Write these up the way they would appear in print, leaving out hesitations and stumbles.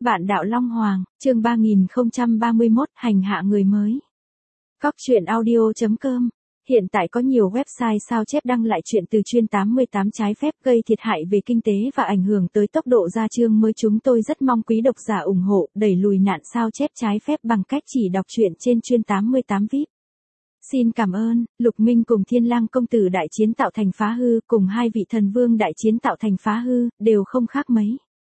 Vạn đạo Long Hoàng, chương 3031, hành hạ người mới. Cóc truyện audio.com. Hiện tại có nhiều website sao chép đăng lại chuyện từ chuyên 88 trái phép gây thiệt hại về kinh tế và ảnh hưởng tới tốc độ ra chương mới. Chúng tôi rất mong quý độc giả ủng hộ, đẩy lùi nạn sao chép trái phép bằng cách chỉ đọc truyện trên chuyên 88 VIP. Xin cảm ơn. Lục Minh cùng Thiên Lang công tử đại chiến tạo thành phá hư, cùng hai vị thần vương đại chiến tạo thành phá hư, đều không khác mấy.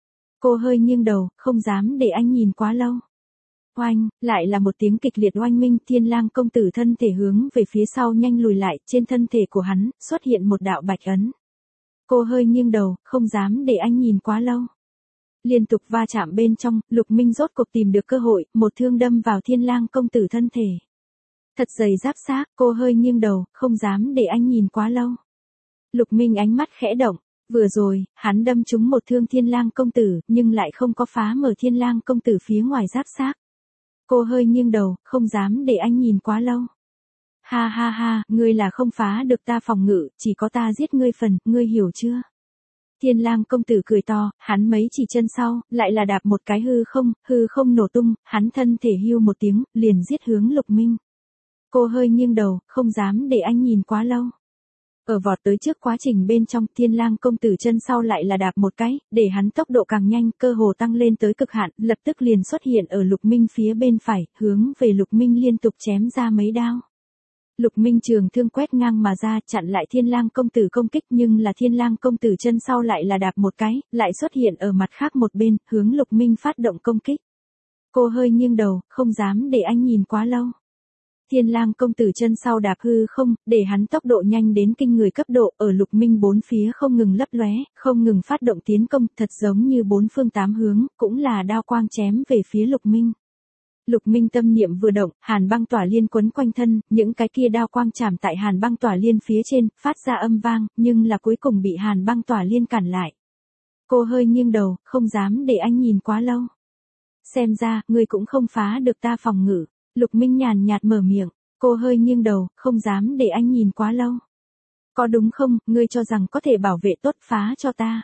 Cô hơi nghiêng đầu, không dám để anh nhìn quá lâu. Oanh, lại là một tiếng kịch liệt oanh minh. Thiên Lang công tử thân thể hướng về phía sau nhanh lùi lại, trên thân thể của hắn xuất hiện một đạo bạch ấn. Cô hơi nghiêng đầu, không dám để anh nhìn quá lâu. Liên tục va chạm bên trong, Lục Minh rốt cuộc tìm được cơ hội, một thương đâm vào Thiên Lang công tử thân thể. Thật dày giáp xác, cô hơi nghiêng đầu, không dám để anh nhìn quá lâu. Lục Minh ánh mắt khẽ động. Vừa rồi, hắn đâm trúng một thương Thiên Lang công tử, nhưng lại không có phá mở Thiên Lang công tử phía ngoài giáp xác. Cô hơi nghiêng đầu, không dám để anh nhìn quá lâu. Ha ha ha, ngươi là không phá được ta phòng ngự, chỉ có ta giết ngươi phần, ngươi hiểu chưa? Thiên Lang công tử cười to, hắn mấy chỉ chân sau, lại là đạp một cái hư không nổ tung, hắn thân thể hưu một tiếng, liền giết hướng Lục Minh. Cô hơi nghiêng đầu, không dám để anh nhìn quá lâu. Ở vọt tới trước quá trình bên trong, Thiên Lang công tử chân sau lại là đạp một cái, để hắn tốc độ càng nhanh, cơ hồ tăng lên tới cực hạn, lập tức liền xuất hiện ở Lục Minh phía bên phải, hướng về Lục Minh liên tục chém ra mấy đao. Lục Minh trường thương quét ngang mà ra, chặn lại Thiên Lang công tử công kích, nhưng là Thiên Lang công tử chân sau lại là đạp một cái, lại xuất hiện ở mặt khác một bên, hướng Lục Minh phát động công kích. Cô hơi nghiêng đầu, không dám để anh nhìn quá lâu. Thiên Lang công tử chân sau đạp hư không, để hắn tốc độ nhanh đến kinh người cấp độ, ở Lục Minh bốn phía không ngừng lấp lóe, không ngừng phát động tiến công, thật giống như bốn phương tám hướng, cũng là đao quang chém về phía Lục Minh. Lục Minh tâm niệm vừa động, hàn băng tỏa liên quấn quanh thân, những cái kia đao quang chạm tại hàn băng tỏa liên phía trên, phát ra âm vang, nhưng là cuối cùng bị hàn băng tỏa liên cản lại. Cô hơi nghiêng đầu, không dám để anh nhìn quá lâu. Xem ra, ngươi cũng không phá được ta phòng ngự. Lục Minh nhàn nhạt mở miệng, cô hơi nghiêng đầu, không dám để anh nhìn quá lâu. Có đúng không, ngươi cho rằng có thể bảo vệ tốt phá cho ta.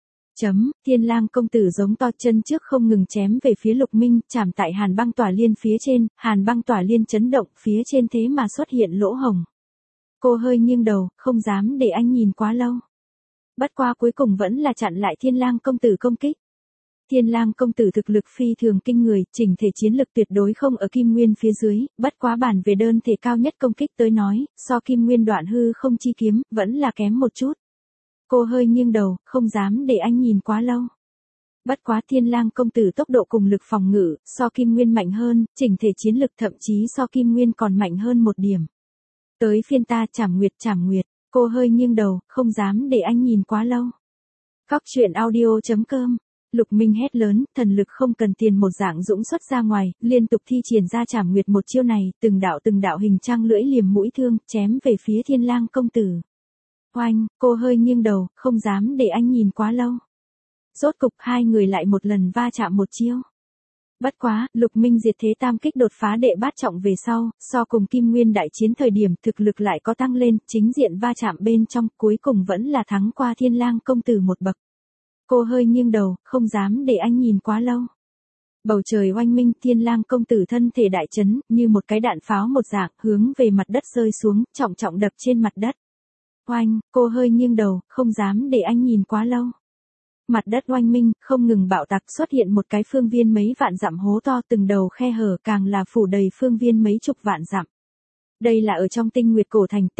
Thiên Lang công tử giống to, chân trước không ngừng chém về phía Lục Minh, chạm tại hàn băng tỏa liên phía trên, hàn băng tỏa liên chấn động, phía trên thế mà xuất hiện lỗ hổng. Cô hơi nghiêng đầu, không dám để anh nhìn quá lâu. Bất qua cuối cùng vẫn là chặn lại Thiên Lang công tử công kích. Thiên Lang công tử thực lực phi thường kinh người, chỉnh thể chiến lực tuyệt đối không ở Kim Nguyên phía dưới, bất quá bản về đơn thể cao nhất công kích tới nói, so Kim Nguyên đoạn hư không chi kiếm, vẫn là kém một chút. Cô hơi nghiêng đầu, không dám để anh nhìn quá lâu. Bất quá Thiên Lang công tử tốc độ cùng lực phòng ngự, so Kim Nguyên mạnh hơn, chỉnh thể chiến lực thậm chí so Kim Nguyên còn mạnh hơn một điểm. Tới phiên ta Trảm Nguyệt, cô hơi nghiêng đầu, không dám để anh nhìn quá lâu. Cóc truyện audio.com. Lục Minh hét lớn, thần lực không cần tiền một dạng dũng xuất ra ngoài, liên tục thi triển ra Trảm Nguyệt một chiêu này, từng đạo hình trang lưỡi liềm mũi thương, chém về phía Thiên Lang công tử. Oanh, cô hơi nghiêng đầu, không dám để anh nhìn quá lâu. Rốt cục hai người lại một lần va chạm một chiêu. Bất quá, Lục Minh diệt thế tam kích đột phá đệ bát trọng về sau, so cùng Kim Nguyên đại chiến thời điểm thực lực lại có tăng lên, chính diện va chạm bên trong, cuối cùng vẫn là thắng qua Thiên Lang công tử một bậc. Cô hơi nghiêng đầu, không dám để anh nhìn quá lâu. Bầu trời oanh minh, Thiên Lang công tử thân thể đại chấn, như một cái đạn pháo một dạng, hướng về mặt đất rơi xuống, trọng trọng đập trên mặt đất. Oanh, cô hơi nghiêng đầu, không dám để anh nhìn quá lâu. Mặt đất oanh minh, không ngừng bạo tạc, xuất hiện một cái phương viên mấy vạn dặm hố to, từng đầu khe hở, càng là phủ đầy phương viên mấy chục vạn dặm. Đây là ở trong Tinh Nguyệt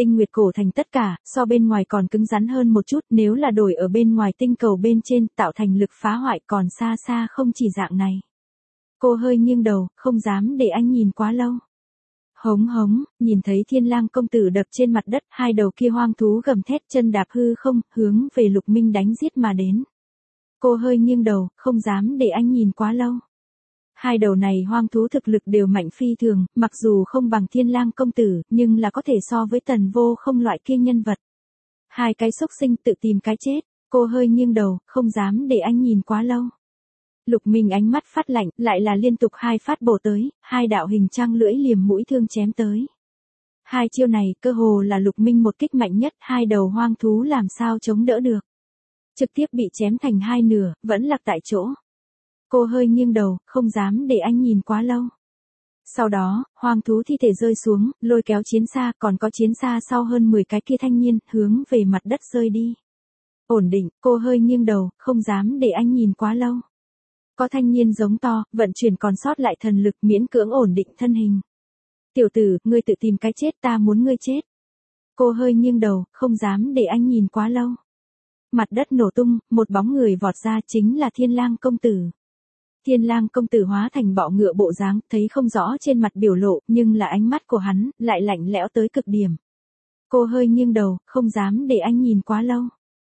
Cổ Thành tất cả, so bên ngoài còn cứng rắn hơn một chút, nếu là đổi ở bên ngoài tinh cầu bên trên, tạo thành lực phá hoại còn xa xa không chỉ dạng này. Cô hơi nghiêng đầu, không dám để anh nhìn quá lâu. Hống, nhìn thấy Thiên Lang công tử đập trên mặt đất, hai đầu kia hoang thú gầm thét, chân đạp hư không, hướng về Lục Minh đánh giết mà đến. Cô hơi nghiêng đầu, không dám để anh nhìn quá lâu. Hai đầu này hoang thú thực lực đều mạnh phi thường, mặc dù không bằng Thiên Lang công tử, nhưng là có thể so với Tần Vô Không loại kia nhân vật. Hai cái xúc sinh tự tìm cái chết, cô hơi nghiêng đầu, không dám để anh nhìn quá lâu. Lục Minh ánh mắt phát lạnh, lại là liên tục hai phát bổ tới, hai đạo hình trang lưỡi liềm mũi thương chém tới. Hai chiêu này, cơ hồ là Lục Minh một kích mạnh nhất, hai đầu hoang thú làm sao chống đỡ được. Trực tiếp bị chém thành hai nửa, vẫn lạc tại chỗ. Cô hơi nghiêng đầu, không dám để anh nhìn quá lâu. Sau đó, hoang thú thi thể rơi xuống, lôi kéo chiến xa, còn có chiến xa sau hơn 10 cái kia thanh niên, hướng về mặt đất rơi đi. Ổn định, cô hơi nghiêng đầu, không dám để anh nhìn quá lâu. Có thanh niên giống to, vận chuyển còn sót lại thần lực miễn cưỡng ổn định thân hình. Tiểu tử, ngươi tự tìm cái chết, ta muốn ngươi chết. Cô hơi nghiêng đầu, không dám để anh nhìn quá lâu. Mặt đất nổ tung, một bóng người vọt ra chính là Thiên Lang công tử. Thiên Lang công tử hóa thành bọ ngựa bộ dáng, thấy không rõ trên mặt biểu lộ, nhưng là ánh mắt của hắn, lại lạnh lẽo tới cực điểm. Cô hơi nghiêng đầu, không dám để anh nhìn quá lâu.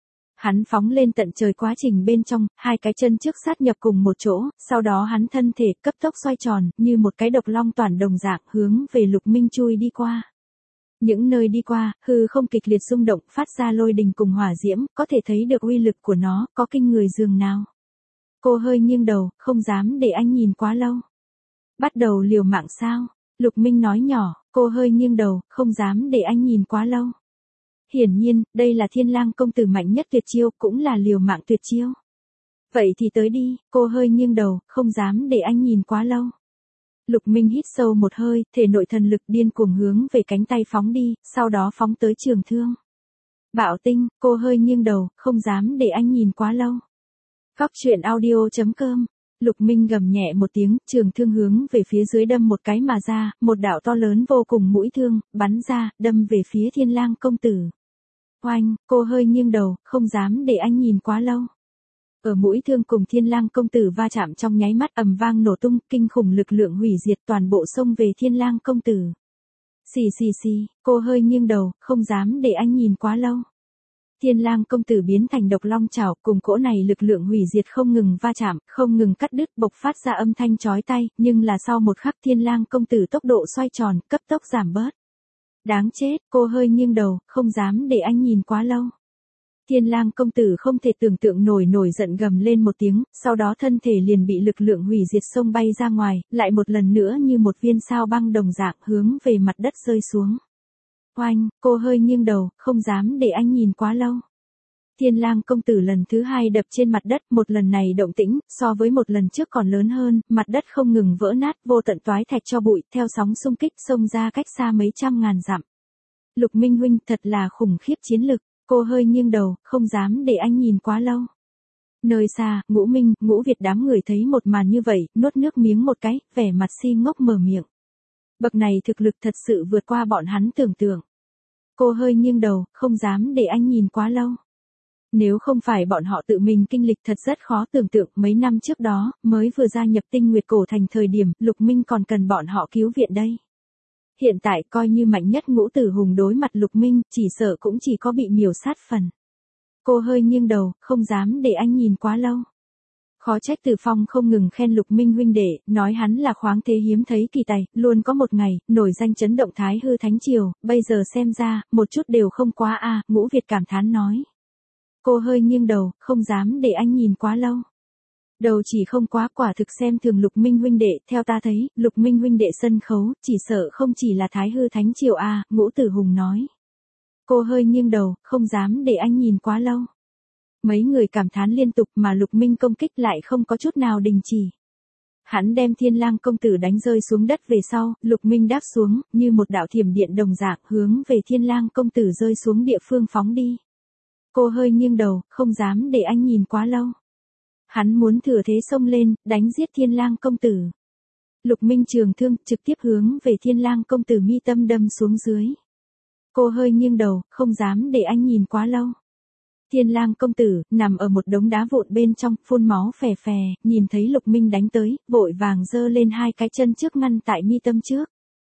Hắn phóng lên tận trời quá trình bên trong, hai cái chân trước sát nhập cùng một chỗ, sau đó hắn thân thể cấp tốc xoay tròn, như một cái độc long toàn đồng dạng hướng về Lục Minh chui đi qua. Những nơi đi qua, hư không kịch liệt rung động, phát ra lôi đình cùng hỏa diễm, có thể thấy được uy lực của nó, có kinh người dường nào. Cô hơi nghiêng đầu, không dám để anh nhìn quá lâu. Bắt đầu liều mạng sao? Lục Minh nói nhỏ, cô hơi nghiêng đầu, không dám để anh nhìn quá lâu. Hiển nhiên, đây là Thiên Lang công tử mạnh nhất tuyệt chiêu, cũng là liều mạng tuyệt chiêu. Vậy thì tới đi, cô hơi nghiêng đầu, không dám để anh nhìn quá lâu. Lục Minh hít sâu một hơi, thể nội thần lực điên cuồng hướng về cánh tay phóng đi, sau đó phóng tới trường thương. Bạo tinh, cô hơi nghiêng đầu, không dám để anh nhìn quá lâu. Góc truyện audio.com. Lục Minh gầm nhẹ một tiếng, trường thương hướng về phía dưới đâm một cái mà ra, một đạo to lớn vô cùng mũi thương, bắn ra, đâm về phía Thiên Lang công tử. Oanh, cô hơi nghiêng đầu, không dám để anh nhìn quá lâu. Ở mũi thương cùng Thiên Lang công tử va chạm trong nháy mắt ầm vang nổ tung, kinh khủng lực lượng hủy diệt toàn bộ xông về Thiên Lang công tử. Xì xì xì, cô hơi nghiêng đầu, không dám để anh nhìn quá lâu. Thiên Lang công tử biến thành độc long chảo, cùng cỗ này lực lượng hủy diệt không ngừng va chạm, không ngừng cắt đứt, bộc phát ra âm thanh chói tai, nhưng là sau một khắc Thiên Lang công tử tốc độ xoay tròn, cấp tốc giảm bớt. Đáng chết, cô hơi nghiêng đầu, không dám để anh nhìn quá lâu. Thiên Lang công tử không thể tưởng tượng nổi giận gầm lên một tiếng, sau đó thân thể liền bị lực lượng hủy diệt xông bay ra ngoài, lại một lần nữa như một viên sao băng đồng dạng hướng về mặt đất rơi xuống. Oanh, cô hơi nghiêng đầu, không dám để anh nhìn quá lâu. Thiên Lang công tử lần thứ hai đập trên mặt đất, một lần này động tĩnh, so với một lần trước còn lớn hơn, mặt đất không ngừng vỡ nát, vô tận toái thạch cho bụi, theo sóng xung kích xông ra cách xa mấy trăm ngàn dặm. Lục Minh huynh thật là khủng khiếp chiến lực, cô hơi nghiêng đầu, không dám để anh nhìn quá lâu. Nơi xa, Ngũ Minh, Ngũ Việt đám người thấy một màn như vậy, nuốt nước miếng một cái, vẻ mặt si ngốc mở miệng. Bậc này thực lực thật sự vượt qua bọn hắn tưởng tượng. Cô hơi nghiêng đầu, không dám để anh nhìn quá lâu. Nếu không phải bọn họ tự mình kinh lịch thật rất khó tưởng tượng, mấy năm trước đó, mới vừa gia nhập Tinh Nguyệt Cổ Thành thời điểm, Lục Minh còn cần bọn họ cứu viện đây. Hiện tại coi như mạnh nhất Ngũ Tử Hùng đối mặt Lục Minh, chỉ sợ cũng chỉ có bị miểu sát phần. Cô hơi nghiêng đầu, không dám để anh nhìn quá lâu. Khó trách Từ Phong không ngừng khen Lục Minh huynh đệ, nói hắn là khoáng thế hiếm thấy kỳ tài, luôn có một ngày, nổi danh chấn động Thái Hư Thánh Triều, bây giờ xem ra, một chút đều không quá a. Ngũ Việt cảm thán nói. Cô hơi nghiêng đầu, không dám để anh nhìn quá lâu. Đầu chỉ không quá, quả thực xem thường Lục Minh huynh đệ, theo ta thấy, Lục Minh huynh đệ sân khấu, chỉ sợ không chỉ là Thái Hư Thánh Triều a. Ngũ Tử Hùng nói. Cô hơi nghiêng đầu, không dám để anh nhìn quá lâu. Mấy người cảm thán liên tục mà Lục Minh công kích lại không có chút nào đình chỉ. Hắn đem Thiên Lang công tử đánh rơi xuống đất về sau, Lục Minh đáp xuống, như một đạo thiểm điện đồng dạng hướng về Thiên Lang công tử rơi xuống địa phương phóng đi. Cô hơi nghiêng đầu, không dám để anh nhìn quá lâu. Hắn muốn thừa thế xông lên, đánh giết Thiên Lang công tử. Lục Minh trường thương, trực tiếp hướng về Thiên Lang công tử mi tâm đâm xuống dưới. Cô hơi nghiêng đầu, không dám để anh nhìn quá lâu. Thiên Lang công tử, nằm ở một đống đá vụn bên trong, phun máu phè phè, nhìn thấy Lục Minh đánh tới, vội vàng giơ lên hai cái chân trước ngăn tại mi tâm trước.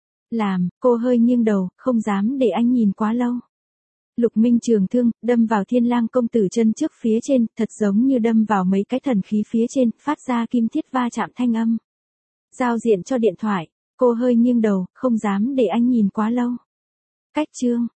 Cô hơi nghiêng đầu, không dám để anh nhìn quá lâu. Lục Minh trường thương, đâm vào Thiên Lang công tử chân trước phía trên, thật giống như đâm vào mấy cái thần khí phía trên, phát ra kim thiết va chạm thanh âm. Giao diện cho điện thoại, cô hơi nghiêng đầu, không dám để anh nhìn quá lâu. Cách chương.